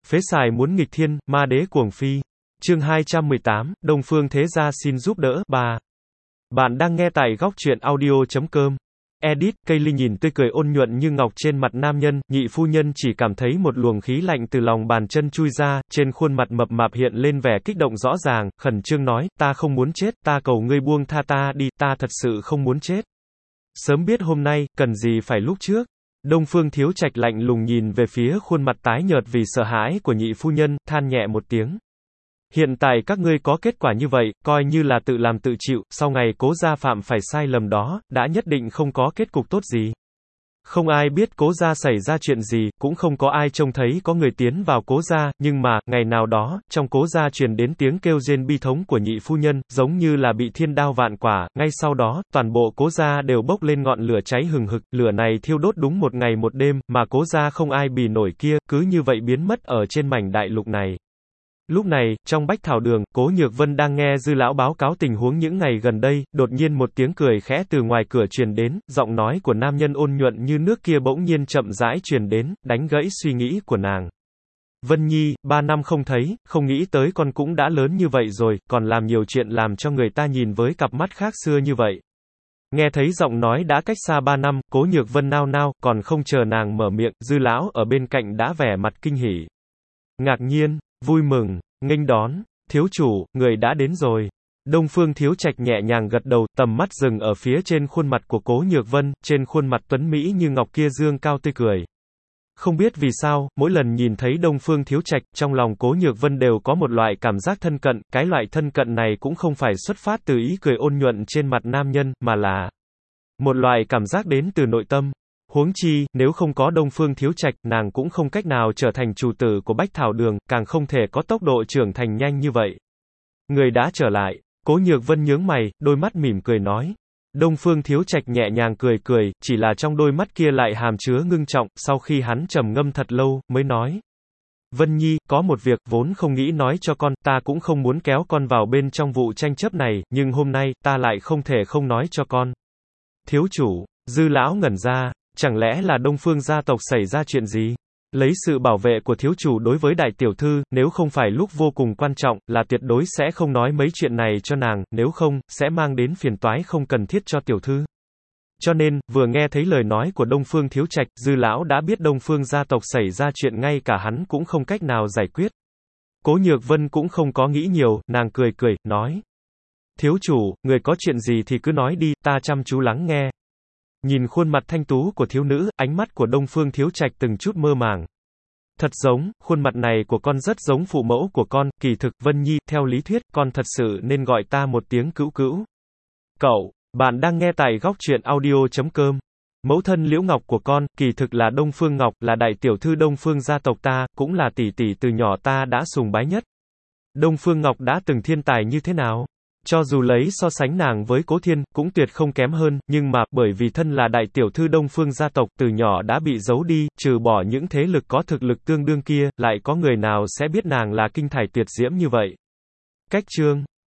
Phế xài muốn nghịch thiên, ma đế cuồng phi. Chương 218, Đông Phương Thế Gia xin giúp đỡ, 3. Bạn đang nghe tại góc truyện audio.com. Edit, Cây Ly nhìn tươi cười ôn nhuận như ngọc trên mặt nam nhân, nhị phu nhân chỉ cảm thấy một luồng khí lạnh từ lòng bàn chân chui ra, trên khuôn mặt mập mạp hiện lên vẻ kích động rõ ràng, khẩn trương nói, ta không muốn chết, ta cầu ngươi buông tha ta đi, ta thật sự không muốn chết. Sớm biết hôm nay, cần gì phải lúc trước. Đông Phương Thiếu Trạch lạnh lùng nhìn về phía khuôn mặt tái nhợt vì sợ hãi của nhị phu nhân, than nhẹ một tiếng. Hiện tại các ngươi có kết quả như vậy, coi như là tự làm tự chịu, sau ngày Cố gia phạm phải sai lầm đó, đã nhất định không có kết cục tốt gì. Không ai biết Cố gia xảy ra chuyện gì, cũng không có ai trông thấy có người tiến vào Cố gia, nhưng mà, ngày nào đó, trong Cố gia truyền đến tiếng kêu rên bi thống của nhị phu nhân, giống như là bị thiên đao vạn quả, ngay sau đó, toàn bộ Cố gia đều bốc lên ngọn lửa cháy hừng hực, lửa này thiêu đốt đúng một ngày một đêm, mà Cố gia không ai bì nổi kia, cứ như vậy biến mất ở trên mảnh đại lục này. Lúc này, trong Bách Thảo Đường, Cố Nhược Vân đang nghe Dư lão báo cáo tình huống những ngày gần đây, đột nhiên một tiếng cười khẽ từ ngoài cửa truyền đến, giọng nói của nam nhân ôn nhuận như nước kia bỗng nhiên chậm rãi truyền đến, đánh gãy suy nghĩ của nàng. Vân Nhi, 3 năm không thấy, không nghĩ tới con cũng đã lớn như vậy rồi, còn làm nhiều chuyện làm cho người ta nhìn với cặp mắt khác xưa như vậy. Nghe thấy giọng nói đã cách xa 3 năm, Cố Nhược Vân nao nao, còn không chờ nàng mở miệng, Dư lão ở bên cạnh đã vẻ mặt kinh hỉ, ngạc nhiên, vui mừng, nghênh đón, thiếu chủ, người đã đến rồi. Đông Phương Thiếu Trạch nhẹ nhàng gật đầu, tầm mắt dừng ở phía trên khuôn mặt của Cố Nhược Vân, trên khuôn mặt tuấn mỹ như ngọc kia dương cao tươi cười. Không biết vì sao, mỗi lần nhìn thấy Đông Phương Thiếu Trạch, trong lòng Cố Nhược Vân đều có một loại cảm giác thân cận, cái loại thân cận này cũng không phải xuất phát từ ý cười ôn nhuận trên mặt nam nhân, mà là một loại cảm giác đến từ nội tâm. Huống chi, nếu không có Đông Phương Thiếu Trạch, nàng cũng không cách nào trở thành chủ tử của Bách Thảo Đường, càng không thể có tốc độ trưởng thành nhanh như vậy. Người đã trở lại. Cố Nhược Vân nhướng mày, đôi mắt mỉm cười nói. Đông Phương Thiếu Trạch nhẹ nhàng cười cười, chỉ là trong đôi mắt kia lại hàm chứa ngưng trọng, sau khi hắn trầm ngâm thật lâu, mới nói. Vân Nhi, có một việc, vốn không nghĩ nói cho con, ta cũng không muốn kéo con vào bên trong vụ tranh chấp này, nhưng hôm nay, ta lại không thể không nói cho con. Thiếu chủ, Dư lão ngẩn ra. Chẳng lẽ là Đông Phương gia tộc xảy ra chuyện gì? Lấy sự bảo vệ của thiếu chủ đối với đại tiểu thư, nếu không phải lúc vô cùng quan trọng, là tuyệt đối sẽ không nói mấy chuyện này cho nàng, nếu không, sẽ mang đến phiền toái không cần thiết cho tiểu thư. Cho nên, vừa nghe thấy lời nói của Đông Phương Thiếu Trạch, Dư lão đã biết Đông Phương gia tộc xảy ra chuyện ngay cả hắn cũng không cách nào giải quyết. Cố Nhược Vân cũng không có nghĩ nhiều, nàng cười cười, nói. Thiếu chủ, người có chuyện gì thì cứ nói đi, ta chăm chú lắng nghe. Nhìn khuôn mặt thanh tú của thiếu nữ, ánh mắt của Đông Phương Thiếu Trạch từng chút mơ màng. Thật giống, khuôn mặt này của con rất giống phụ mẫu của con, kỳ thực, Vân Nhi, theo lý thuyết, con thật sự nên gọi ta một tiếng cữu cữu. Cậu, bạn đang nghe tại góc truyện audio.com. Mẫu thân Liễu Ngọc của con, kỳ thực là Đông Phương Ngọc, là đại tiểu thư Đông Phương gia tộc ta, cũng là tỷ tỷ từ nhỏ ta đã sùng bái nhất. Đông Phương Ngọc đã từng thiên tài như thế nào? Cho dù lấy so sánh nàng với Cố Thiên, cũng tuyệt không kém hơn, nhưng mà, bởi vì thân là đại tiểu thư Đông Phương gia tộc, từ nhỏ đã bị giấu đi, trừ bỏ những thế lực có thực lực tương đương kia, lại có người nào sẽ biết nàng là kinh thải tuyệt diễm như vậy. Cách chương